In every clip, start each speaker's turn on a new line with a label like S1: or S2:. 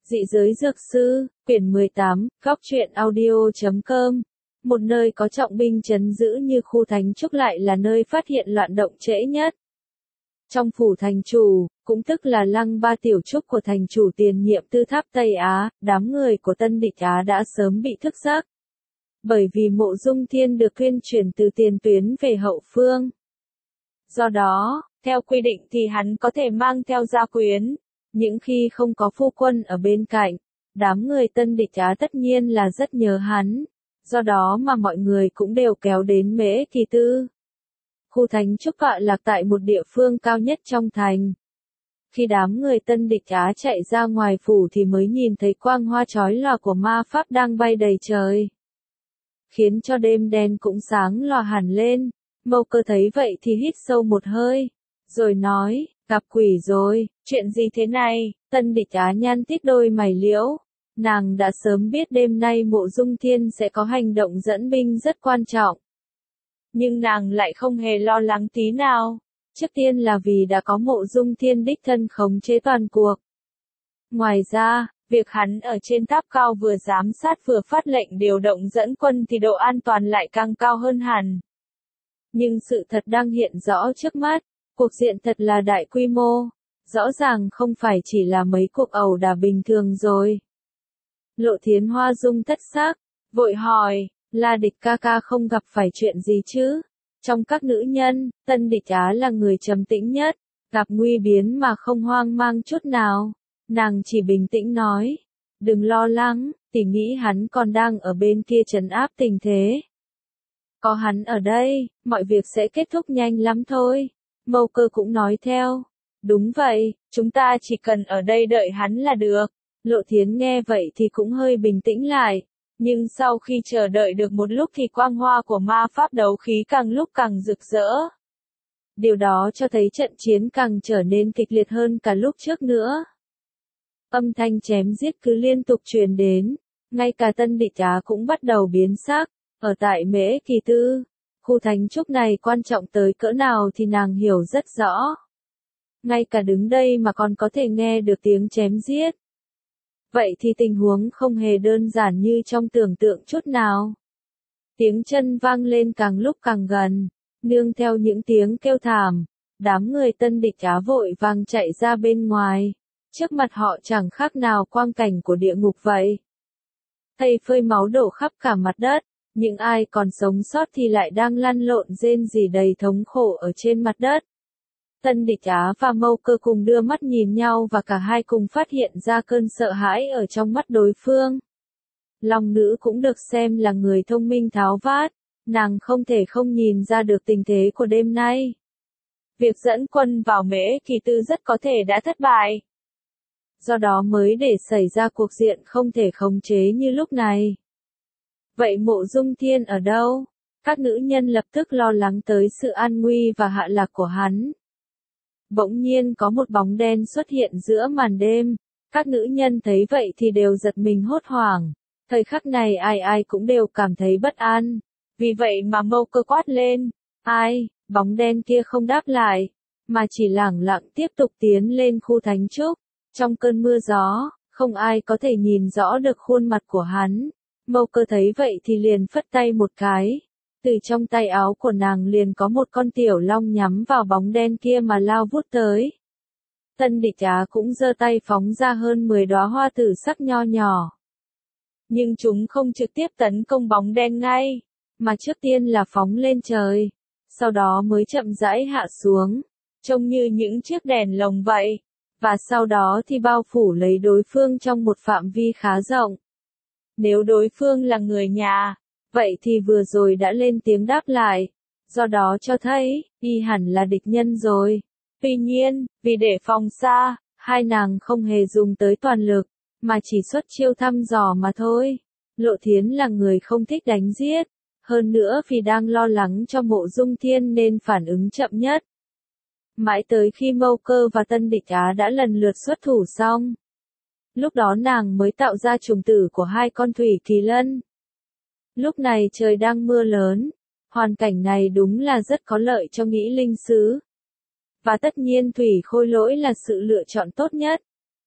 S1: Dị giới dược sư, quyển 18, góc truyện audio.com. Một nơi có trọng binh trấn giữ như khu thánh trúc lại là nơi phát hiện loạn động trễ nhất. Trong phủ thành chủ, cũng tức là lăng ba tiểu trúc của thành chủ tiền nhiệm Tư Tháp Tây Á, đám người của Tân Địch Á đã sớm bị thức giấc. Bởi vì Mộ Dung Thiên được tuyên truyền từ tiền tuyến về hậu phương. Do đó, theo quy định thì hắn có thể mang theo gia quyến. Những khi không có phu quân ở bên cạnh, đám người Tân Địch Á tất nhiên là rất nhớ hắn. Do đó mà mọi người cũng đều kéo đến Mễ Kỳ Tư. Khu thánh trúc tọa lạc tại một địa phương cao nhất trong thành. Khi đám người Tân Địch Á chạy ra ngoài phủ thì mới nhìn thấy quang hoa chói lòa của ma pháp đang bay đầy trời. Khiến cho đêm đen cũng sáng lòa hẳn lên. Mâu Cơ thấy vậy thì hít sâu một hơi, rồi nói, gặp quỷ rồi, chuyện gì thế này? Tân Địch Á nhăn tít đôi mày liễu. Nàng đã sớm biết đêm nay Mộ Dung Thiên sẽ có hành động dẫn binh rất quan trọng. Nhưng nàng lại không hề lo lắng tí nào. Trước tiên là vì đã có Mộ Dung Thiên đích thân khống chế toàn cuộc. Ngoài ra, việc hắn ở trên tháp cao vừa giám sát vừa phát lệnh điều động dẫn quân thì độ an toàn lại càng cao hơn hẳn. Nhưng sự thật đang hiện rõ trước mắt, cuộc diện thật là đại quy mô, rõ ràng không phải chỉ là mấy cuộc ẩu đả bình thường rồi. Lộ Thiến Hoa dung thất sắc, vội hỏi, La Địch ca ca không gặp phải chuyện gì chứ? Trong các nữ nhân, Tân Địch Á là người trầm tĩnh nhất, gặp nguy biến mà không hoang mang chút nào. Nàng chỉ bình tĩnh nói, đừng lo lắng, tỷ nghĩ hắn còn đang ở bên kia trấn áp tình thế. Có hắn ở đây, mọi việc sẽ kết thúc nhanh lắm thôi. Mâu Cơ cũng nói theo. Đúng vậy, chúng ta chỉ cần ở đây đợi hắn là được. Lộ Thiến nghe vậy thì cũng hơi bình tĩnh lại. Nhưng sau khi chờ đợi được một lúc thì quang hoa của ma pháp đấu khí càng lúc càng rực rỡ. Điều đó cho thấy trận chiến càng trở nên kịch liệt hơn cả lúc trước nữa. Âm thanh chém giết cứ liên tục truyền đến. Ngay cả Tân Địch Á cũng bắt đầu biến sắc. Ở tại Mễ Kỳ Tư, khu thánh trúc này quan trọng tới cỡ nào thì nàng hiểu rất rõ. Ngay cả đứng đây mà còn có thể nghe được tiếng chém giết. Vậy thì tình huống không hề đơn giản như trong tưởng tượng chút nào. Tiếng chân vang lên càng lúc càng gần, nương theo những tiếng kêu thảm, đám người Tân Địch Á vội vàng chạy ra bên ngoài. Trước mặt họ chẳng khác nào quang cảnh của địa ngục vậy. Thây phơi máu đổ khắp cả mặt đất. Những ai còn sống sót thì lại đang lăn lộn rên rỉ đầy thống khổ ở trên mặt đất. Tân Địch Á và Mâu Cơ cùng đưa mắt nhìn nhau và cả hai cùng phát hiện ra cơn sợ hãi ở trong mắt đối phương. Long nữ cũng được xem là người thông minh tháo vát, nàng không thể không nhìn ra được tình thế của đêm nay. Việc dẫn quân vào Mễ Kỳ Tư rất có thể đã thất bại. Do đó mới để xảy ra cuộc diện không thể khống chế như lúc này. Vậy Mộ Dung Thiên ở đâu? Các nữ nhân lập tức lo lắng tới sự an nguy và hạ lạc của hắn. Bỗng nhiên có một bóng đen xuất hiện giữa màn đêm. Các nữ nhân thấy vậy thì đều giật mình hốt hoảng. Thời khắc này ai ai cũng đều cảm thấy bất an. Vì vậy mà Mâu Cơ quát lên. Ai? Bóng đen kia không đáp lại, mà chỉ lẳng lặng tiếp tục tiến lên khu thánh trúc. Trong cơn mưa gió, không ai có thể nhìn rõ được khuôn mặt của hắn. Mâu Cơ thấy vậy thì liền phất tay một cái. Từ trong tay áo của nàng liền có một con tiểu long nhắm vào bóng đen kia mà lao vút tới. Tân Địch Á cũng giơ tay phóng ra hơn 10 đóa hoa tử sắc nho nhỏ. Nhưng chúng không trực tiếp tấn công bóng đen ngay, mà trước tiên là phóng lên trời. Sau đó mới chậm rãi hạ xuống, trông như những chiếc đèn lồng vậy. Và sau đó thì bao phủ lấy đối phương trong một phạm vi khá rộng. Nếu đối phương là người nhà, vậy thì vừa rồi đã lên tiếng đáp lại, do đó cho thấy, y hẳn là địch nhân rồi. Tuy nhiên, vì để phòng xa, hai nàng không hề dùng tới toàn lực, mà chỉ xuất chiêu thăm dò mà thôi. Lộ Thiến là người không thích đánh giết, hơn nữa vì đang lo lắng cho Mộ Dung Thiên nên phản ứng chậm nhất. Mãi tới khi Mâu Cơ và Tân Địch Á đã lần lượt xuất thủ xong. Lúc đó nàng mới tạo ra trùng tử của hai con thủy kỳ lân. Lúc này trời đang mưa lớn, hoàn cảnh này đúng là rất có lợi cho nghĩ linh sứ. Và tất nhiên thủy khôi lỗi là sự lựa chọn tốt nhất.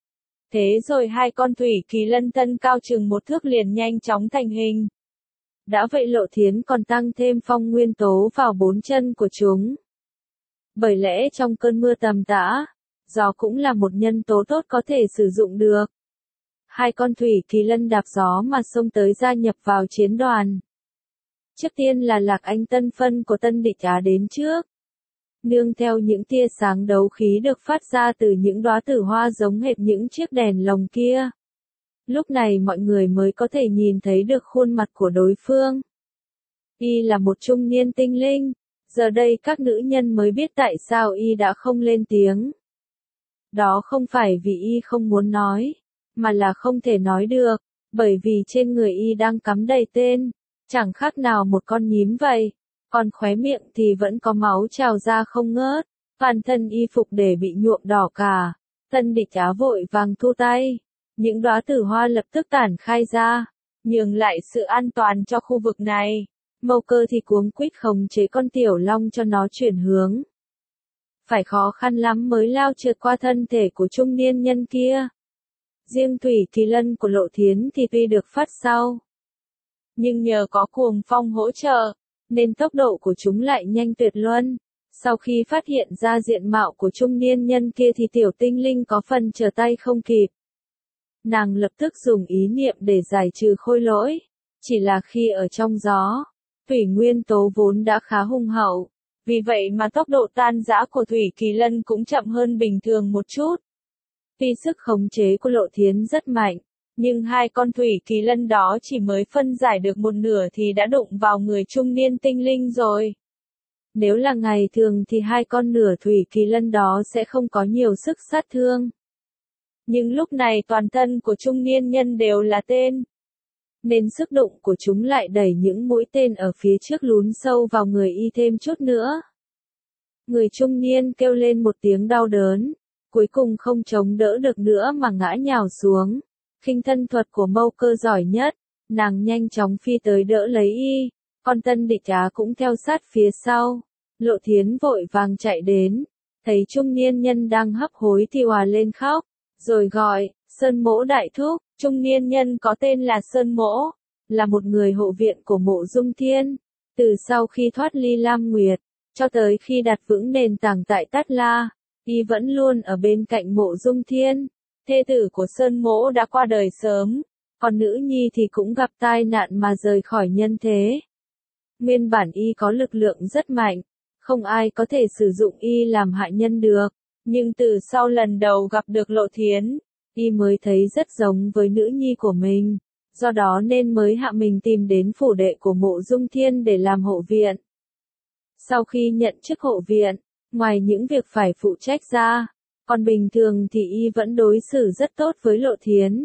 S1: Thế rồi hai con thủy kỳ lân thân cao chừng 1 thước liền nhanh chóng thành hình. Đã vậy Lộ Thiến còn tăng thêm phong nguyên tố vào 4 chân của chúng. Bởi lẽ trong cơn mưa tầm tã, gió cũng là một nhân tố tốt có thể sử dụng được. Hai con thủy kỳ lân đạp gió mà xông tới gia nhập vào chiến đoàn. Trước tiên là Lạc Anh Tân Phân của Tân Địch Á đến trước. Nương theo những tia sáng đấu khí được phát ra từ những đóa tử hoa giống hệt những chiếc đèn lồng kia. Lúc này mọi người mới có thể nhìn thấy được khuôn mặt của đối phương. Y là một trung niên tinh linh, giờ đây các nữ nhân mới biết tại sao Y đã không lên tiếng. Đó không phải vì Y không muốn nói, mà là không thể nói được, bởi vì trên người Y đang cắm đầy tên, chẳng khác nào một con nhím vậy, còn khóe miệng thì vẫn có máu trào ra không ngớt, toàn thân y phục để bị nhuộm đỏ cả. Tân Địch Á vội vàng thu tay, những đóa tử hoa lập tức tản khai ra, nhường lại sự an toàn cho khu vực này. Mâu Cơ thì cuống quýt khống chế con tiểu long cho nó chuyển hướng. Phải khó khăn lắm mới lao trượt qua thân thể của trung niên nhân kia. Riêng thủy kỳ lân của Lộ Thiến thì tuy được phát sau, nhưng nhờ có cuồng phong hỗ trợ, nên tốc độ của chúng lại nhanh tuyệt luân. Sau khi phát hiện ra diện mạo của trung niên nhân kia thì tiểu tinh linh có phần trở tay không kịp. Nàng lập tức dùng ý niệm để giải trừ khôi lỗi. Chỉ là khi ở trong gió, thủy nguyên tố vốn đã khá hung hậu, vì vậy mà tốc độ tan rã của thủy kỳ lân cũng chậm hơn bình thường một chút. Tuy sức khống chế của Lộ Thiến rất mạnh, nhưng hai con thủy kỳ lân đó chỉ mới phân giải được một nửa thì đã đụng vào người trung niên tinh linh rồi. Nếu là ngày thường thì hai con nửa thủy kỳ lân đó sẽ không có nhiều sức sát thương. Nhưng lúc này toàn thân của trung niên nhân đều là tên, nên sức đụng của chúng lại đẩy những mũi tên ở phía trước lún sâu vào người y thêm chút nữa. Người trung niên kêu lên một tiếng đau đớn, cuối cùng không chống đỡ được nữa mà ngã nhào xuống. Khinh thân thuật của Mâu Cơ giỏi nhất, nàng nhanh chóng phi tới đỡ lấy y, còn Tân Địch Á cũng theo sát phía sau. Lộ Thiến vội vàng chạy đến, thấy trung niên nhân đang hấp hối thì òa lên khóc, rồi gọi, Sơn Mỗ đại thúc. Trung niên nhân có tên là Sơn Mỗ, là một người hộ viện của Mộ Dung Thiên. Từ sau khi thoát ly Lam Nguyệt, cho tới khi đặt vững nền tảng tại Tát La, y vẫn luôn ở bên cạnh Mộ Dung Thiên. Thê tử của Sơn Mỗ đã qua đời sớm, còn nữ nhi thì cũng gặp tai nạn mà rời khỏi nhân thế. Nguyên bản y có lực lượng rất mạnh, không ai có thể sử dụng y làm hại nhân được, nhưng từ sau lần đầu gặp được Lộ Thiến, y mới thấy rất giống với nữ nhi của mình, do đó nên mới hạ mình tìm đến phủ đệ của Mộ Dung Thiên để làm hộ viện. Sau khi nhận chức hộ viện, ngoài những việc phải phụ trách ra, còn bình thường thì y vẫn đối xử rất tốt với Lộ Thiến.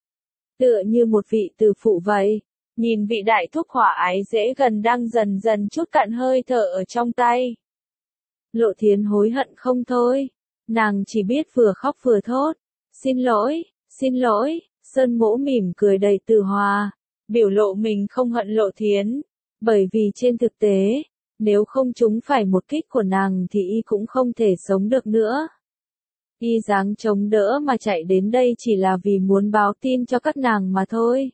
S1: Tựa như một vị từ phụ vậy, nhìn vị đại thúc hỏa ái dễ gần đang dần dần chút cạn hơi thở ở trong tay. Lộ Thiến hối hận không thôi, nàng chỉ biết vừa khóc vừa thốt, xin lỗi, Sơn Mỗ mỉm cười đầy từ hòa, biểu lộ mình không hận Lộ Thiến, bởi vì trên thực tế, nếu không trúng phải một kích của nàng thì y cũng không thể sống được nữa. Y dáng chống đỡ mà chạy đến đây chỉ là vì muốn báo tin cho các nàng mà thôi.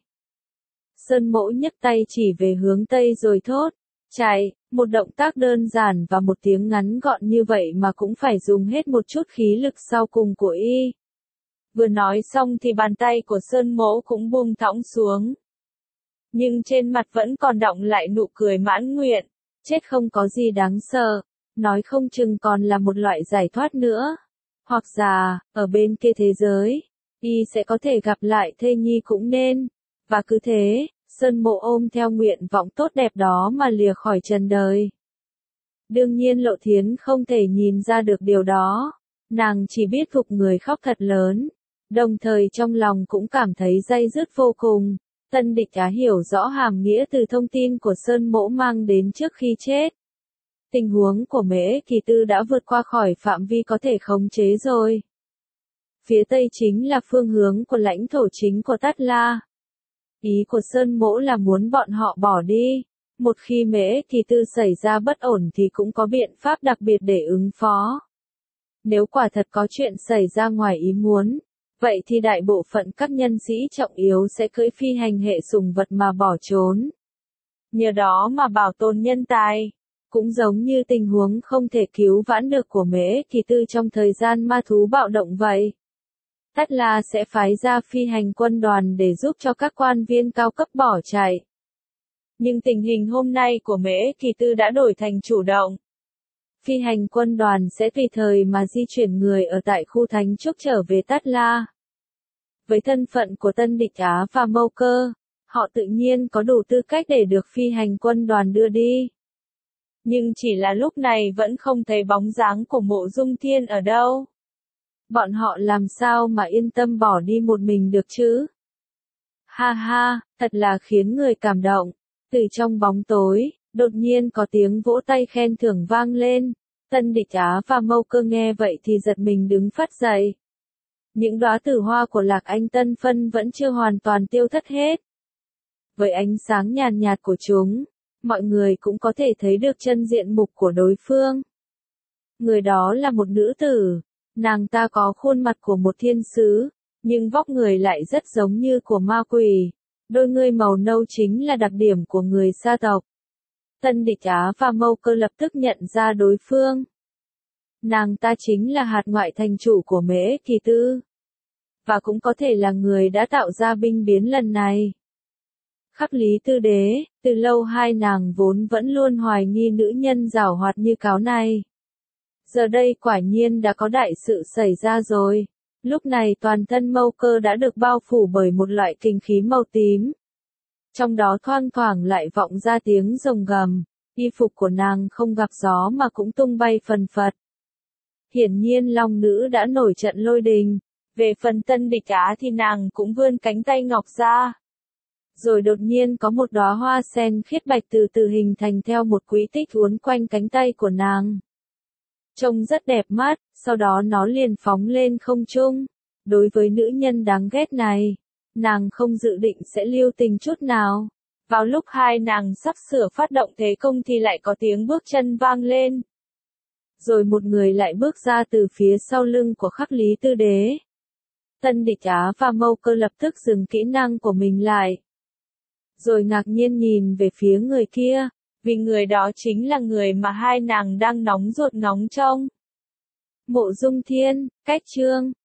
S1: Sơn Mỗ nhấc tay chỉ về hướng Tây rồi thốt, chạy, một động tác đơn giản và một tiếng ngắn gọn như vậy mà cũng phải dùng hết một chút khí lực sau cùng của y. Vừa nói xong thì bàn tay của Sơn Mỗ cũng buông thõng xuống. Nhưng trên mặt vẫn còn đọng lại nụ cười mãn nguyện, chết không có gì đáng sợ, nói không chừng còn là một loại giải thoát nữa. Hoặc giả, ở bên kia thế giới, y sẽ có thể gặp lại thê nhi cũng nên. Và cứ thế, Sơn Mộ ôm theo nguyện vọng tốt đẹp đó mà lìa khỏi trần đời. Đương nhiên Lộ Thiến không thể nhìn ra được điều đó. Nàng chỉ biết phục người khóc thật lớn. Đồng thời trong lòng cũng cảm thấy day dứt vô cùng. Tân Địch Á hiểu rõ hàm nghĩa từ thông tin của Sơn Mỗ mang đến trước khi chết. Tình huống của Mễ Kỳ Tư đã vượt qua khỏi phạm vi có thể khống chế rồi. Phía Tây chính là phương hướng của lãnh thổ chính của Tát La. Ý của Sơn Mỗ là muốn bọn họ bỏ đi. Một khi Mễ Kỳ Tư xảy ra bất ổn thì cũng có biện pháp đặc biệt để ứng phó. Nếu quả thật có chuyện xảy ra ngoài ý muốn, Vậy thì đại bộ phận các nhân sĩ trọng yếu sẽ cưỡi phi hành hệ sủng vật mà bỏ trốn. Nhờ đó mà bảo tồn nhân tài. Cũng giống như tình huống không thể cứu vãn được của Mễ Kỳ Tư trong thời gian ma thú bạo động vậy. Tát La sẽ phái ra phi hành quân đoàn để giúp cho các quan viên cao cấp bỏ chạy. Nhưng tình hình hôm nay của Mễ Kỳ Tư đã đổi thành chủ động. Phi hành quân đoàn sẽ tùy thời mà di chuyển người ở tại khu thánh trúc trở về Tát La. Với thân phận của Tân Địch Á và Mâu Cơ, họ tự nhiên có đủ tư cách để được phi hành quân đoàn đưa đi. Nhưng chỉ là lúc này vẫn không thấy bóng dáng của Mộ Dung Thiên ở đâu. Bọn họ làm sao mà yên tâm bỏ đi một mình được chứ? Ha ha, thật là khiến người cảm động. Từ trong bóng tối, đột nhiên có tiếng vỗ tay khen thưởng vang lên. Tân Địch Á và Mâu Cơ nghe vậy thì giật mình đứng phắt dậy. Những đóa tử hoa của Lạc Anh Tân Phân vẫn chưa hoàn toàn tiêu thất hết. Với ánh sáng nhàn nhạt của chúng, mọi người cũng có thể thấy được chân diện mục của đối phương. Người đó là một nữ tử, nàng ta có khuôn mặt của một thiên sứ, nhưng vóc người lại rất giống như của ma quỷ. Đôi ngươi màu nâu chính là đặc điểm của người sa tộc. Tân Địch Á và Mâu Cơ lập tức nhận ra đối phương. Nàng ta chính là hạt ngoại thành chủ của Mễ Kỳ Tư. Và cũng có thể là người đã tạo ra binh biến lần này. Khắc Lý Tư Đế, từ lâu hai nàng vốn vẫn luôn hoài nghi nữ nhân giảo hoạt như cáo này. Giờ đây quả nhiên đã có đại sự xảy ra rồi. Lúc này toàn thân Mâu Cơ đã được bao phủ bởi một loại kinh khí màu tím. Trong đó thoang thoảng lại vọng ra tiếng rồng gầm, y phục của nàng không gặp gió mà cũng tung bay phần phật. Hiển nhiên Long Nữ đã nổi trận lôi đình. Về phần Tân Địch Á thì nàng cũng vươn cánh tay ngọc ra. Rồi đột nhiên có một đóa hoa sen khiết bạch từ từ hình thành theo một quỹ tích uốn quanh cánh tay của nàng. Trông rất đẹp mắt, sau đó nó liền phóng lên không trung. Đối với nữ nhân đáng ghét này, nàng không dự định sẽ lưu tình chút nào. Vào lúc hai nàng sắp sửa phát động thế công thì lại có tiếng bước chân vang lên. Rồi một người lại bước ra từ phía sau lưng của Khắc Lý Tư Đế. Tân Địch Á và Mâu Cơ lập tức dừng kỹ năng của mình lại. Rồi ngạc nhiên nhìn về phía người kia, vì người đó chính là người mà hai nàng đang nóng ruột ngóng trông. Mộ Dung Thiên, Cách Chương